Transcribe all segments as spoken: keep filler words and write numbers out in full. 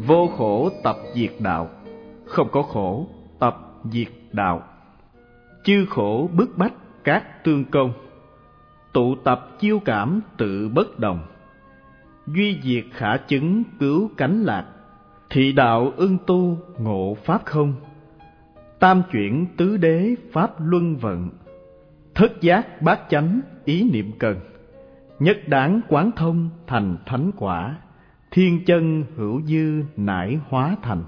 Vô khổ tập diệt đạo, không có khổ tập diệt đạo. Chư khổ bức bách các tương công, tụ tập chiêu cảm tự bất đồng. Duy diệt khả chứng cứu cánh lạc, thị đạo ưng tu ngộ pháp không. Tam chuyển tứ đế pháp luân vận, thất giác bát chánh ý niệm cần. Nhất đáng quán thông thành thánh quả, thiên chân hữu dư nải hóa thành.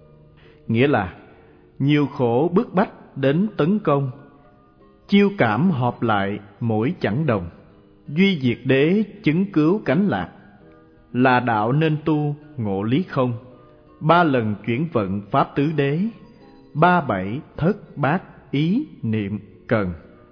Nghĩa là nhiều khổ bức bách đến tấn công, chiêu cảm họp lại mỗi chẳng đồng. Duy diệt đế chứng cứu cánh lạc, là đạo nên tu ngộ lý không. Ba lần chuyển vận pháp tứ đế, ba bảy thất bát ý niệm cần.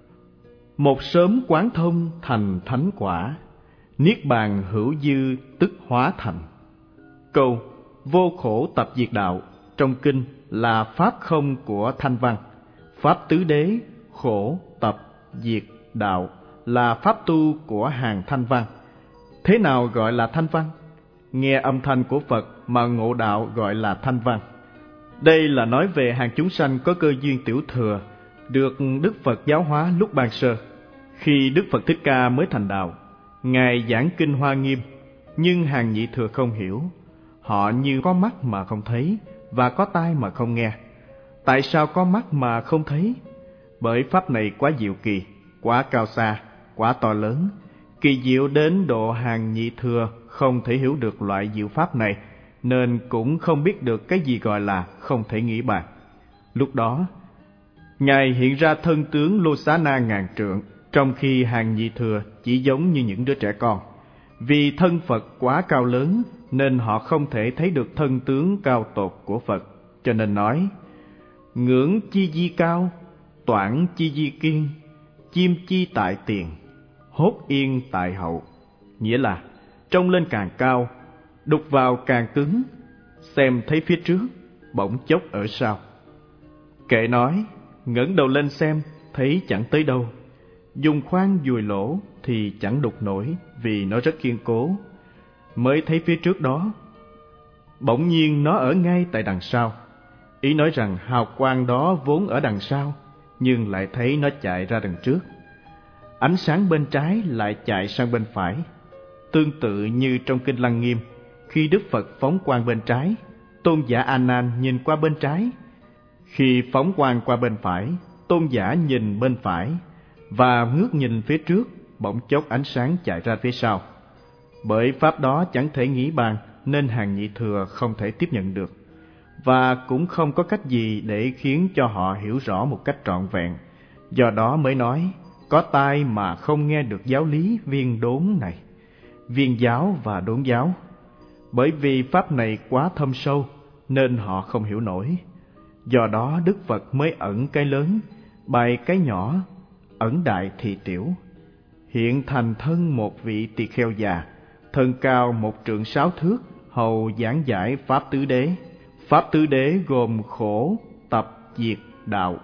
Một sớm quán thông thành thánh quả, niết bàn hữu dư tức hóa thành. Câu vô khổ tập diệt đạo trong kinh là pháp không của Thanh Văn. Pháp tứ đế, khổ, tập, diệt, đạo là pháp tu của hàng Thanh Văn. Thế nào gọi là Thanh Văn? Nghe âm thanh của Phật mà ngộ đạo gọi là Thanh Văn. Đây là nói về hàng chúng sanh có cơ duyên tiểu thừa, được Đức Phật giáo hóa lúc ban sơ. Khi Đức Phật Thích Ca mới thành đạo, Ngài giảng kinh Hoa Nghiêm, nhưng hàng nhị thừa không hiểu. Họ như có mắt mà không thấy, và có tai mà không nghe. Tại sao có mắt mà không thấy? Bởi pháp này quá diệu kỳ, quá cao xa, quá to lớn, kỳ diệu đến độ hàng nhị thừa không thể hiểu được loại diệu pháp này, nên cũng không biết được cái gì gọi là không thể nghĩ bàn. Lúc đó, Ngài hiện ra thân tướng Lô Xá Na ngàn trượng, trong khi hàng nhị thừa chỉ giống như những đứa trẻ con. Vì thân Phật quá cao lớn, nên họ không thể thấy được thân tướng cao tột của Phật. Cho nên nói, ngưỡng chi di cao, toản chi di kiên, chim chi tại tiền, hốt yên tại hậu. Nghĩa là, trông lên càng cao, đục vào càng cứng, xem thấy phía trước, bỗng chốc ở sau. Kệ nói, ngẩng đầu lên xem, thấy chẳng tới đâu. Dùng khoan dùi lỗ thì chẳng đục nổi, vì nó rất kiên cố. Mới thấy phía trước đó, bỗng nhiên nó ở ngay tại đằng sau. Ý nói rằng hào quang đó vốn ở đằng sau, nhưng lại thấy nó chạy ra đằng trước. Ánh sáng bên trái lại chạy sang bên phải. Tương tự như trong kinh Lăng Nghiêm, khi Đức Phật phóng quang bên trái, tôn giả A Nan nhìn qua bên trái. Khi phóng quang qua bên phải, tôn giả nhìn bên phải, và ngước nhìn phía trước, bỗng chốc ánh sáng chạy ra phía sau. Bởi pháp đó chẳng thể nghĩ bàn, nên hàng nhị thừa không thể tiếp nhận được, và cũng không có cách gì để khiến cho họ hiểu rõ một cách trọn vẹn. Do đó mới nói, có tai mà không nghe được giáo lý viên đốn này, viên giáo và đốn giáo. Bởi vì pháp này quá thâm sâu, nên họ không hiểu nổi. Do đó Đức Phật mới ẩn cái lớn, bày cái nhỏ, ẩn đại thì tiểu. Hiện thành thân một vị tỳ kheo già, thân cao một trượng sáu thước, hầu giảng giải pháp tứ đế. Pháp tứ đế gồm khổ, tập, diệt, đạo.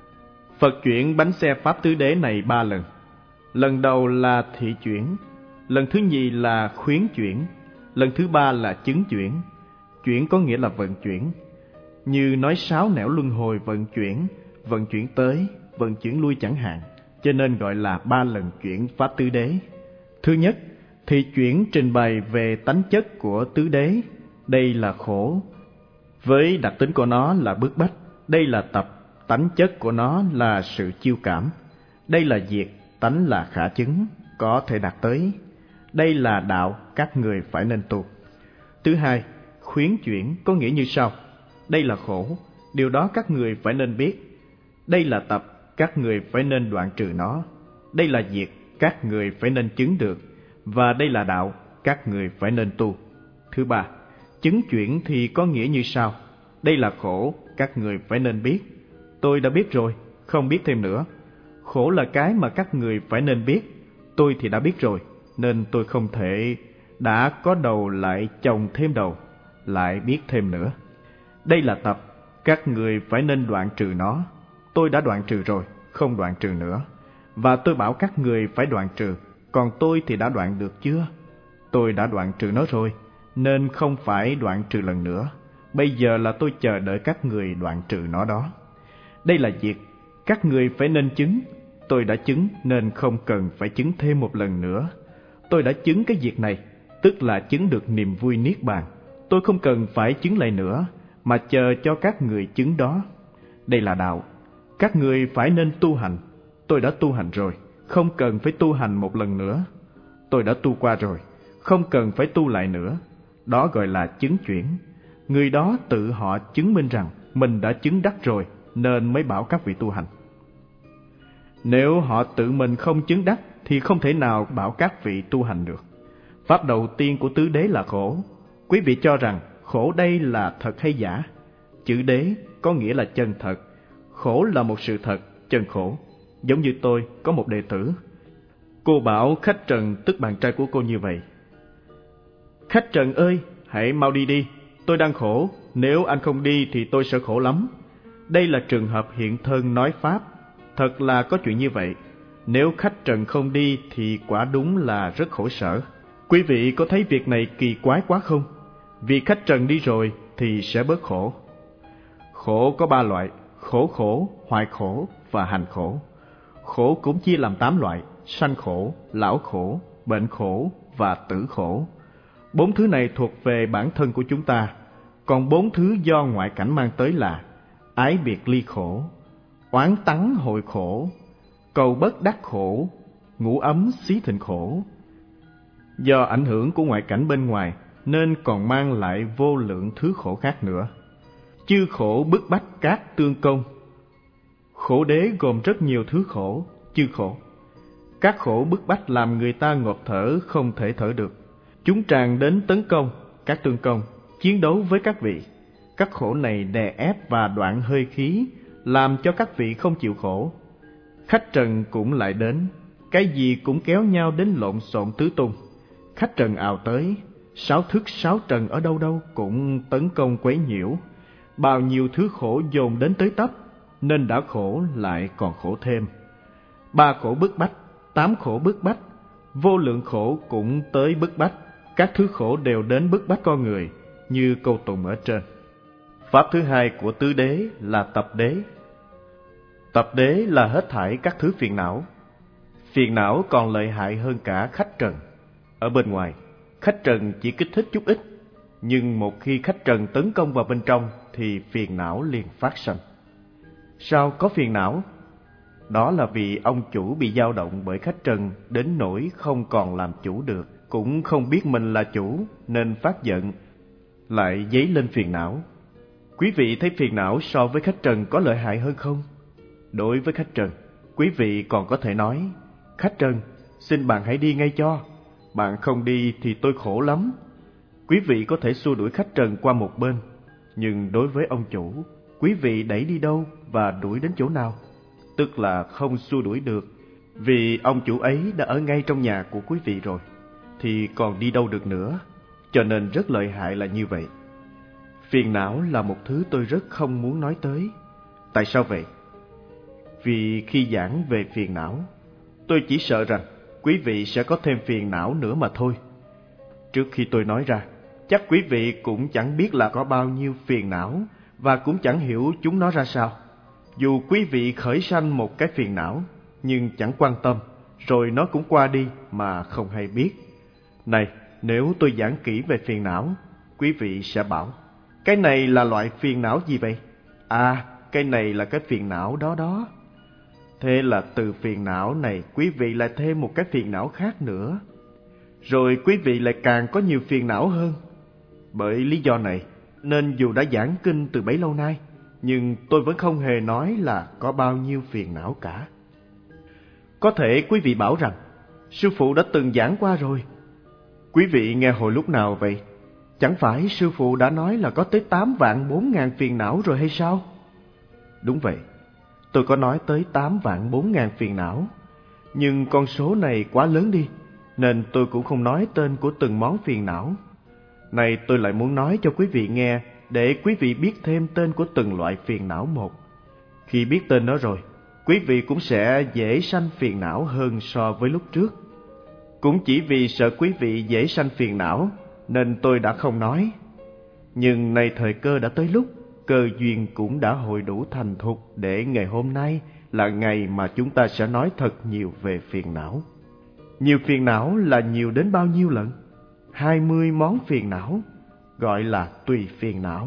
Phật chuyển bánh xe pháp tứ đế này ba lần. Lần đầu là thị chuyển, lần thứ nhì là khuyến chuyển, lần thứ ba là chứng chuyển. Chuyển có nghĩa là vận chuyển, như nói sáu nẻo luân hồi vận chuyển, vận chuyển tới, vận chuyển lui chẳng hạn, cho nên gọi là ba lần chuyển pháp tứ đế. Thứ nhất, thị chuyển trình bày về tánh chất của tứ đế, đây là khổ, với đặc tính của nó là bức bách, đây là tập, tánh chất của nó là sự chiêu cảm, đây là diệt, tánh là khả chứng, có thể đạt tới, đây là đạo các người phải nên tu. Thứ hai, khuyến chuyển có nghĩa như sau: đây là khổ, điều đó các người phải nên biết, đây là tập, các người phải nên đoạn trừ nó, đây là diệt, các người phải nên chứng được, và đây là đạo, các người phải nên tu. Thứ ba, chứng chuyển thì có nghĩa như sau: đây là khổ, các người phải nên biết, tôi đã biết rồi, không biết thêm nữa. Khổ là cái mà các người phải nên biết, tôi thì đã biết rồi, nên tôi không thể đã có đầu lại chồng thêm đầu, lại biết thêm nữa. Đây là tập, các người phải nên đoạn trừ nó, tôi đã đoạn trừ rồi, không đoạn trừ nữa. Và tôi bảo các người phải đoạn trừ, còn tôi thì đã đoạn được chưa? Tôi đã đoạn trừ nó rồi, nên không phải đoạn trừ lần nữa. Bây giờ là tôi chờ đợi các người đoạn trừ nó đó. Đây là việc các người phải nên chứng. Tôi đã chứng nên không cần phải chứng thêm một lần nữa. Tôi đã chứng cái việc này, tức là chứng được niềm vui niết bàn. Tôi không cần phải chứng lại nữa, mà chờ cho các người chứng đó. Đây là đạo. Các người phải nên tu hành. Tôi đã tu hành rồi, không cần phải tu hành một lần nữa. Tôi đã tu qua rồi, không cần phải tu lại nữa. Đó gọi là chứng chuyển. Người đó tự họ chứng minh rằng mình đã chứng đắc rồi, nên mới bảo các vị tu hành. Nếu họ tự mình không chứng đắc thì không thể nào bảo các vị tu hành được. Pháp đầu tiên của tứ đế là khổ. Quý vị cho rằng khổ đây là thật hay giả? Chữ đế có nghĩa là chân thật. Khổ là một sự thật, chân khổ. Giống như tôi có một đệ tử. Cô bảo khách Trần, tức bạn trai của cô, như vậy: Khách Trần ơi, hãy mau đi đi, tôi đang khổ, nếu anh không đi thì tôi sẽ khổ lắm. Đây là trường hợp hiện thân nói Pháp. Thật là có chuyện như vậy. Nếu khách Trần không đi thì quả đúng là rất khổ sở. Quý vị có thấy việc này kỳ quái quá không? Vì khách Trần đi rồi thì sẽ bớt khổ. Khổ có ba loại: khổ khổ, hoại khổ và hành khổ. Khổ cũng chia làm tám loại: sanh khổ, lão khổ, bệnh khổ và tử khổ. Bốn thứ này thuộc về bản thân của chúng ta. Còn bốn thứ do ngoại cảnh mang tới là ái biệt ly khổ, oán tắng hội khổ, cầu bất đắc khổ, ngủ ấm xí thịnh khổ. Do ảnh hưởng của ngoại cảnh bên ngoài nên còn mang lại vô lượng thứ khổ khác nữa. Chư khổ bức bách các tương công. Khổ đế gồm rất nhiều thứ khổ, chư khổ. Các khổ bức bách làm người ta ngộp thở, không thể thở được. Chúng tràn đến tấn công, các tương công, chiến đấu với các vị. Các khổ này đè ép và đoạn hơi khí, làm cho các vị không chịu khổ. Khách trần cũng lại đến, cái gì cũng kéo nhau đến lộn xộn tứ tung. Khách trần ào tới, sáu thức sáu trần ở đâu đâu cũng tấn công quấy nhiễu. Bao nhiêu thứ khổ dồn đến tới tấp, nên đã khổ lại còn khổ thêm. Ba khổ bức bách, tám khổ bức bách, vô lượng khổ cũng tới bức bách. Các thứ khổ đều đến bức bách con người, như câu tụng ở trên. Pháp thứ hai của tứ đế là tập đế. Tập đế là hết thảy các thứ phiền não. Phiền não còn lợi hại hơn cả khách trần. Ở bên ngoài, khách trần chỉ kích thích chút ít, nhưng một khi khách trần tấn công vào bên trong thì phiền não liền phát sanh. Sao có phiền não? Đó là vì ông chủ bị dao động bởi khách trần đến nỗi không còn làm chủ được, cũng không biết mình là chủ nên phát giận, lại dấy lên phiền não. Quý vị thấy phiền não so với khách trần có lợi hại hơn không? Đối với khách trần, quý vị còn có thể nói: Khách trần, xin bạn hãy đi ngay cho, bạn không đi thì tôi khổ lắm. Quý vị có thể xua đuổi khách trần qua một bên, nhưng đối với ông chủ, quý vị đẩy đi đâu và đuổi đến chỗ nào? Tức là không xua đuổi được, vì ông chủ ấy đã ở ngay trong nhà của quý vị rồi, thì còn đi đâu được nữa. Cho nên rất lợi hại là như vậy. Phiền não là một thứ tôi rất không muốn nói tới. Tại sao vậy? Vì khi giảng về phiền não, tôi chỉ sợ rằng quý vị sẽ có thêm phiền não nữa mà thôi. Trước khi tôi nói ra, chắc quý vị cũng chẳng biết là có bao nhiêu phiền não, và cũng chẳng hiểu chúng nó ra sao. Dù quý vị khởi sanh một cái phiền não, nhưng chẳng quan tâm, rồi nó cũng qua đi mà không hay biết. Này, nếu tôi giảng kỹ về phiền não, quý vị sẽ bảo: Cái này là loại phiền não gì vậy? À, cái này là cái phiền não đó đó. Thế là từ phiền não này quý vị lại thêm một cái phiền não khác nữa. Rồi quý vị lại càng có nhiều phiền não hơn. Bởi lý do này nên dù đã giảng kinh từ bấy lâu nay, nhưng tôi vẫn không hề nói là có bao nhiêu phiền não cả. Có thể quý vị bảo rằng: Sư phụ đã từng giảng qua rồi. Quý vị nghe hồi lúc nào vậy? Chẳng phải sư phụ đã nói là có tới tám vạn bốn ngàn phiền não rồi hay sao? Đúng vậy, tôi có nói tới tám vạn bốn ngàn phiền não. Nhưng con số này quá lớn đi, nên tôi cũng không nói tên của từng món phiền não. Này tôi lại muốn nói cho quý vị nghe, để quý vị biết thêm tên của từng loại phiền não một. Khi biết tên nó rồi, quý vị cũng sẽ dễ sanh phiền não hơn so với lúc trước. Cũng chỉ vì sợ quý vị dễ sanh phiền não, nên tôi đã không nói. Nhưng nay thời cơ đã tới lúc, cơ duyên cũng đã hội đủ thành thục để ngày hôm nay là ngày mà chúng ta sẽ nói thật nhiều về phiền não. Nhiều phiền não là nhiều đến bao nhiêu lần? Hai mươi món phiền não, gọi là tùy phiền não.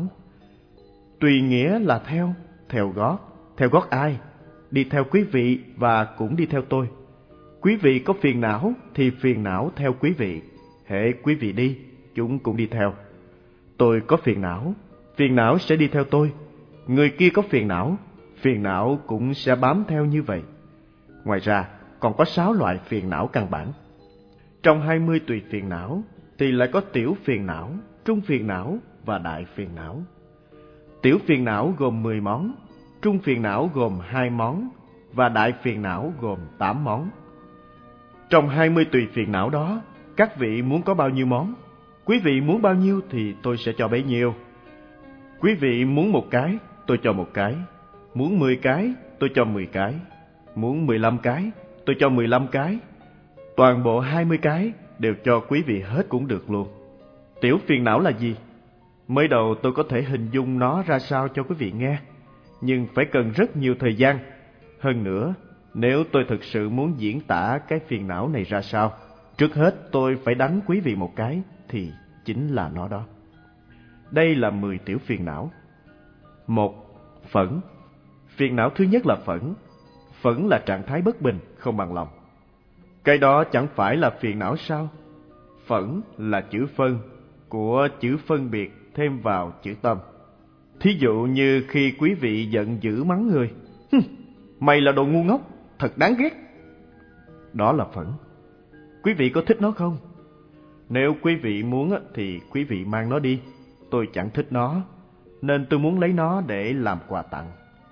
Tùy nghĩa là theo, theo gót. Theo gót ai? Đi theo quý vị và cũng đi theo tôi. Quý vị có phiền não thì phiền não theo quý vị. Hễ quý vị đi, chúng cũng đi theo. Tôi có phiền não, phiền não sẽ đi theo tôi. Người kia có phiền não, phiền não cũng sẽ bám theo như vậy. Ngoài ra, còn có sáu loại phiền não căn bản. Trong hai mươi tùy phiền não thì lại có tiểu phiền não, trung phiền não và đại phiền não. Tiểu phiền não gồm mười món, trung phiền não gồm hai món và đại phiền não gồm tám món. Trong hai mươi tùy phiền não đó, các vị muốn có bao nhiêu món? Quý vị muốn bao nhiêu thì tôi sẽ cho bấy nhiêu. Quý vị muốn một cái, tôi cho một cái. Muốn mười cái, tôi cho mười cái. Muốn mười lăm cái, tôi cho mười lăm cái. Toàn bộ hai mươi cái đều cho quý vị hết cũng được luôn. Tiểu phiền não là gì? Mới đầu tôi có thể hình dung nó ra sao cho quý vị nghe, nhưng phải cần rất nhiều thời gian. Hơn nữa, nếu tôi thực sự muốn diễn tả cái phiền não này ra sao, trước hết tôi phải đánh quý vị một cái, thì chính là nó đó. Đây là mười tiểu phiền não. Một. Phẫn. Phiền não thứ nhất là phẫn. Phẫn là trạng thái bất bình, không bằng lòng. Cái đó chẳng phải là phiền não sao? Phẫn là chữ phân của chữ phân biệt thêm vào chữ tâm. Thí dụ như khi quý vị giận dữ mắng người, mày là đồ ngu ngốc, thật đáng ghét. Đó là phẫn. Quý vị có thích nó không? Nếu quý vị muốn thì quý vị mang nó đi. Tôi chẳng thích nó, nên tôi muốn lấy nó để làm quà tặng.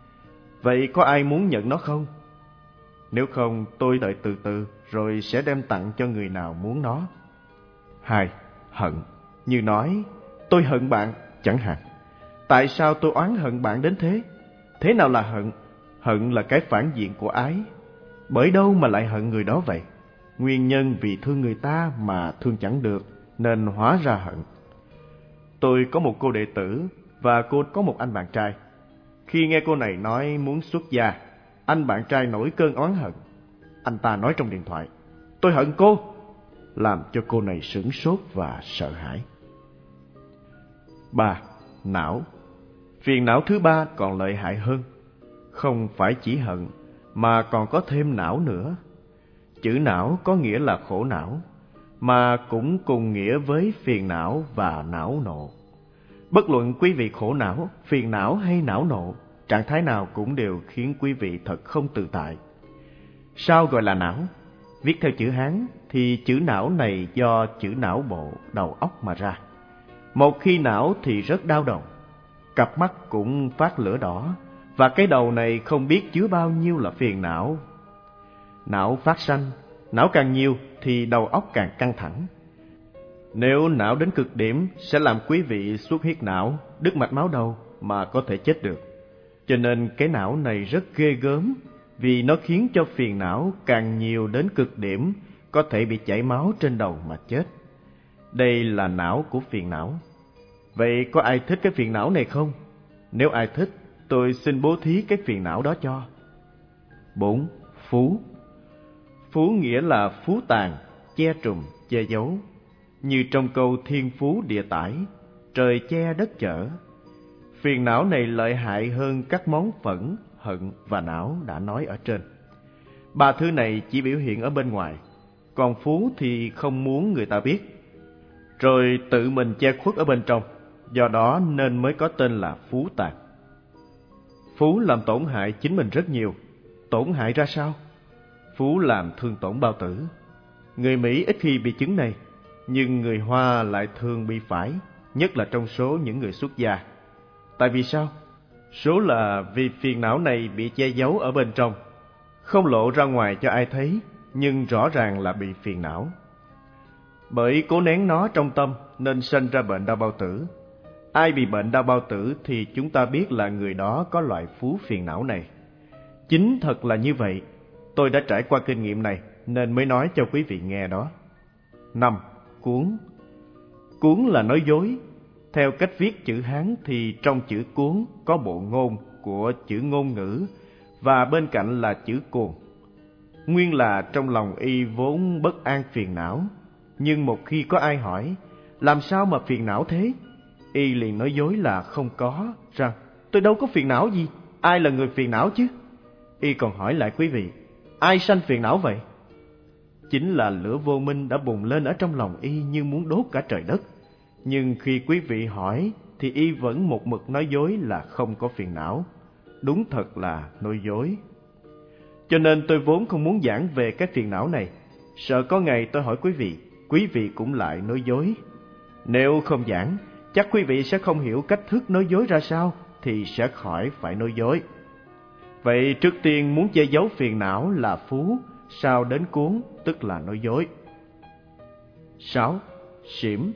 Vậy có ai muốn nhận nó không? Nếu không, tôi đợi từ từ rồi sẽ đem tặng cho người nào muốn nó. Hai. Hận. Như nói, tôi hận bạn, chẳng hạn. Tại sao tôi oán hận bạn đến thế? Thế nào là hận? Hận là cái phản diện của ái. Bởi đâu mà lại hận người đó vậy? Nguyên nhân vì thương người ta mà thương chẳng được, nên hóa ra hận. Tôi có một cô đệ tử và cô có một anh bạn trai. Khi nghe cô này nói muốn xuất gia, anh bạn trai nổi cơn oán hận. Anh ta nói trong điện thoại, tôi hận cô, làm cho cô này sửng sốt và sợ hãi. Ba. Não. Phiền não thứ ba còn lợi hại hơn. Không phải chỉ hận, mà còn có thêm não nữa. Chữ não có nghĩa là khổ não, mà cũng cùng nghĩa với phiền não và não nộ. Bất luận quý vị khổ não, phiền não hay não nộ, trạng thái nào cũng đều khiến quý vị thật không tự tại. Sao gọi là não? Viết theo chữ Hán thì chữ não này do chữ não bộ, đầu óc mà ra. Một khi não thì rất đau đầu, cặp mắt cũng phát lửa đỏ, và cái đầu này không biết chứa bao nhiêu là phiền não. Não phát sanh, não càng nhiều thì đầu óc càng căng thẳng. Nếu não đến cực điểm sẽ làm quý vị xuất huyết não, đứt mạch máu đầu mà có thể chết được. Cho nên cái não này rất ghê gớm, vì nó khiến cho phiền não càng nhiều đến cực điểm, có thể bị chảy máu trên đầu mà chết. Đây là não của phiền não. Vậy có ai thích cái phiền não này không? Nếu ai thích, tôi xin bố thí cái phiền não đó cho. Bốn. Phú. Phú nghĩa là phú tàn, che trùm, che giấu. Như trong câu thiên phú địa tải, trời che đất chở. Phiền não này lợi hại hơn các món phẫn, hận và não đã nói ở trên. Ba thứ này chỉ biểu hiện ở bên ngoài, còn phú thì không muốn người ta biết, rồi tự mình che khuất ở bên trong, do đó nên mới có tên là phú tàn. Phú làm tổn hại chính mình rất nhiều. Tổn hại ra sao? Phú làm thương tổn bao tử. Người Mỹ ít khi bị chứng này, nhưng người Hoa lại thường bị phải, nhất là trong số những người xuất gia. Tại vì sao? Số là vì phiền não này bị che giấu ở bên trong, không lộ ra ngoài cho ai thấy, nhưng rõ ràng là bị phiền não. Bởi cố nén nó trong tâm nên sinh ra bệnh đau bao tử. Ai bị bệnh đau bao tử thì chúng ta biết là người đó có loại phú phiền não này. Chính thật là như vậy. Tôi đã trải qua kinh nghiệm này nên mới nói cho quý vị nghe đó. Năm. Cuốn. Cuốn là nói dối. Theo cách viết chữ Hán thì trong chữ cuốn có bộ ngôn của chữ ngôn ngữ và bên cạnh là chữ cuồng. Nguyên là trong lòng y vốn bất an phiền não, nhưng một khi có ai hỏi làm sao mà phiền não thế, y liền nói dối là không có, rằng tôi đâu có phiền não gì, ai là người phiền não chứ. Y còn hỏi lại quý vị, ai sanh phiền não vậy? Chính là lửa vô minh đã bùng lên ở trong lòng y như muốn đốt cả trời đất. Nhưng khi quý vị hỏi thì y vẫn một mực nói dối là không có phiền não. Đúng thật là nói dối. Cho nên tôi vốn không muốn giảng về cái phiền não này, sợ có ngày tôi hỏi quý vị, quý vị cũng lại nói dối. Nếu không giảng, chắc quý vị sẽ không hiểu cách thức nói dối ra sao, thì sẽ khỏi phải nói dối. Vậy trước tiên muốn che giấu phiền não là phú, sau đến cuốn tức là nói dối. Sáu. Xỉm.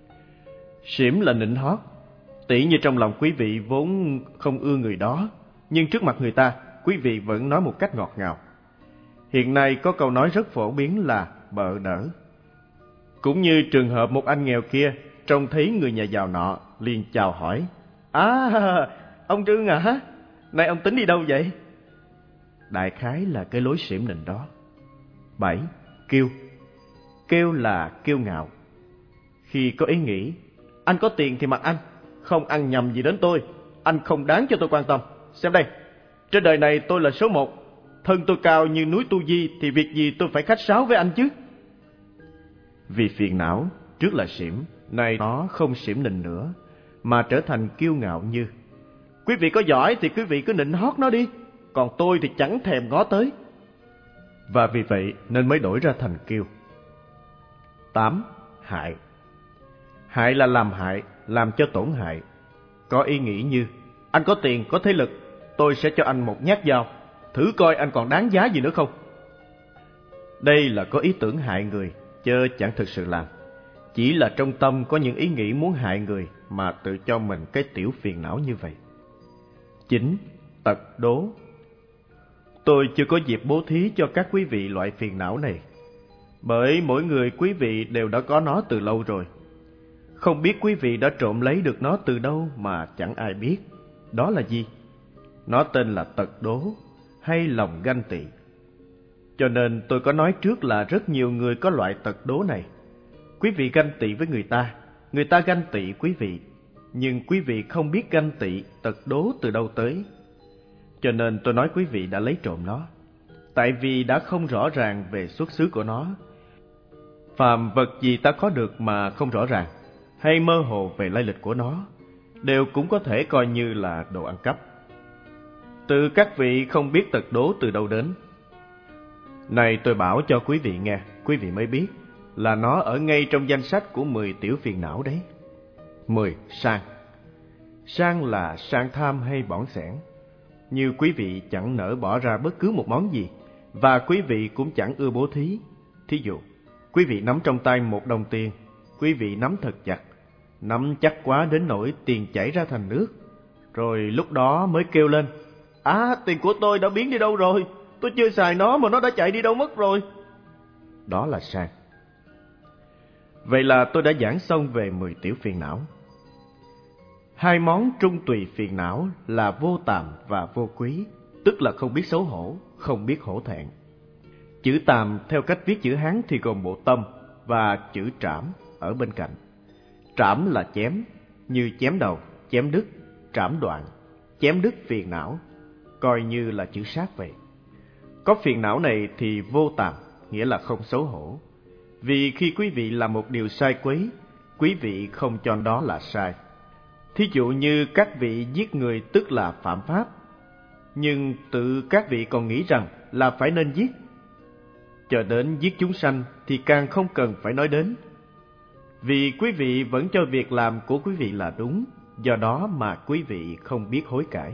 Xỉm là nịnh hót. Tỉ như trong lòng quý vị vốn không ưa người đó, nhưng trước mặt người ta, quý vị vẫn nói một cách ngọt ngào. Hiện nay có câu nói rất phổ biến là bợ đỡ. Cũng như trường hợp một anh nghèo kia trông thấy người nhà giàu nọ liền chào hỏi, à, ông Trương à, nay ông tính đi đâu vậy? Đại khái là cái lối xỉm nịnh đó. Bảy. Kiêu. Kiêu là kiêu ngạo. Khi có ý nghĩ, anh có tiền thì mặc anh, không ăn nhầm gì đến tôi, anh không đáng cho tôi quan tâm. Xem đây, trên đời này tôi là số một, thân tôi cao như núi Tu Di thì việc gì tôi phải khách sáo với anh chứ? Vì phiền não, trước là xỉm, nay nó không xỉm nịnh nữa, mà trở thành kiêu ngạo như, quý vị có giỏi thì quý vị cứ nịnh hót nó đi, còn tôi thì chẳng thèm ngó tới. Và vì vậy nên mới đổi ra thành kiêu. Tám. Hại. Hại là làm hại, làm cho tổn hại. Có ý nghĩ như, anh có tiền, có thế lực, tôi sẽ cho anh một nhát dao, thử coi anh còn đáng giá gì nữa không. Đây là có ý tưởng hại người, chớ chẳng thực sự làm. Chỉ là trong tâm có những ý nghĩ muốn hại người mà tự cho mình cái tiểu phiền não như vậy. Chín. Tật đố. Tôi chưa có dịp bố thí cho các quý vị loại phiền não này, bởi mỗi người quý vị đều đã có nó từ lâu rồi. Không biết quý vị đã trộm lấy được nó từ đâu mà chẳng ai biết. Đó là gì? Nó tên là tật đố hay lòng ganh tị. Cho nên tôi có nói trước là rất nhiều người có loại tật đố này. Quý vị ganh tị với người ta, người ta ganh tị quý vị, nhưng quý vị không biết ganh tị, tật đố từ đâu tới. Cho nên tôi nói quý vị đã lấy trộm nó, tại vì đã không rõ ràng về xuất xứ của nó. Phàm vật gì ta có được mà không rõ ràng, hay mơ hồ về lai lịch của nó, đều cũng có thể coi như là đồ ăn cắp. Từ các vị không biết tật đố từ đâu đến. Này tôi bảo cho quý vị nghe, quý vị mới biết là nó ở ngay trong danh sách của mười tiểu phiền não đấy. Mười. Sang. Sang là sang tham hay bỏng sẻn. Như quý vị chẳng nỡ bỏ ra bất cứ một món gì, và quý vị cũng chẳng ưa bố thí. Thí dụ, quý vị nắm trong tay một đồng tiền, quý vị nắm thật chặt, nắm chắc quá đến nỗi tiền chảy ra thành nước, rồi lúc đó mới kêu lên, à, tiền của tôi đã biến đi đâu rồi, tôi chưa xài nó mà nó đã chạy đi đâu mất rồi. Đó là sang. Vậy là tôi đã giảng xong về mười tiểu phiền não. Hai món trung tùy phiền não là vô tàm và vô quý, tức là không biết xấu hổ, không biết hổ thẹn. Chữ tàm theo cách viết chữ Hán thì gồm bộ tâm và chữ trảm ở bên cạnh. Trảm là chém, như chém đầu, chém đứt, trảm đoạn, chém đứt phiền não, coi như là chữ sát vậy. Có phiền não này thì vô tàm, nghĩa là không xấu hổ. Vì khi quý vị làm một điều sai quấy, quý vị không cho đó là sai. Thí dụ như các vị giết người tức là phạm pháp, nhưng tự các vị còn nghĩ rằng là phải nên giết. Cho đến giết chúng sanh thì càng không cần phải nói đến. Vì quý vị vẫn cho việc làm của quý vị là đúng, do đó mà quý vị không biết hối cải.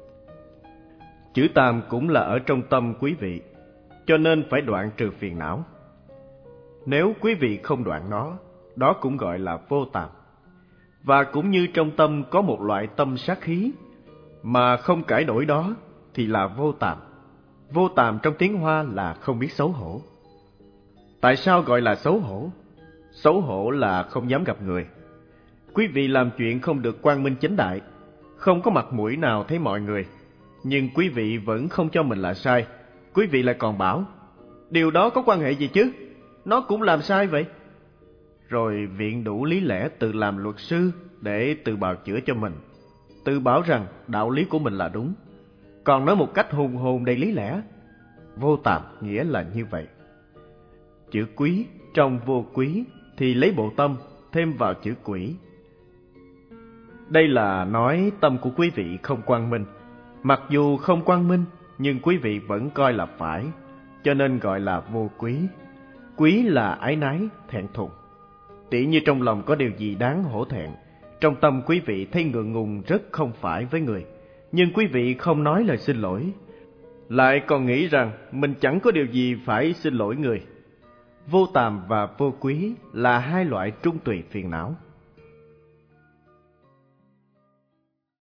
Chữ tàm cũng là ở trong tâm quý vị, cho nên phải đoạn trừ phiền não. Nếu quý vị không đoạn nó, đó cũng gọi là vô tàm. Và cũng như trong tâm có một loại tâm sát khí, mà không cải đổi đó thì là vô tàm. Vô tàm trong tiếng Hoa là không biết xấu hổ. Tại sao gọi là xấu hổ? Xấu hổ là không dám gặp người. Quý vị làm chuyện không được quang minh chánh đại, không có mặt mũi nào thấy mọi người, nhưng quý vị vẫn không cho mình là sai. Quý vị lại còn bảo, điều đó có quan hệ gì chứ, nó cũng làm sai vậy. Rồi viện đủ lý lẽ tự làm luật sư để tự bào chữa cho mình, tự bảo rằng đạo lý của mình là đúng, còn nói một cách hùng hồn đầy lý lẽ. Vô tàm nghĩa là như vậy. Chữ quý trong vô quý thì lấy bộ tâm thêm vào chữ quỷ. Đây là nói tâm của quý vị không quang minh. Mặc dù không quang minh, nhưng quý vị vẫn coi là phải, cho nên gọi là vô quý. Quý là ái nái, thẹn thùng. Tỉ như trong lòng có điều gì đáng hổ thẹn, trong tâm quý vị thấy ngượng ngùng rất không phải với người, nhưng quý vị không nói lời xin lỗi, lại còn nghĩ rằng mình chẳng có điều gì phải xin lỗi người. Vô tàm và vô quý là hai loại trung tùy phiền não.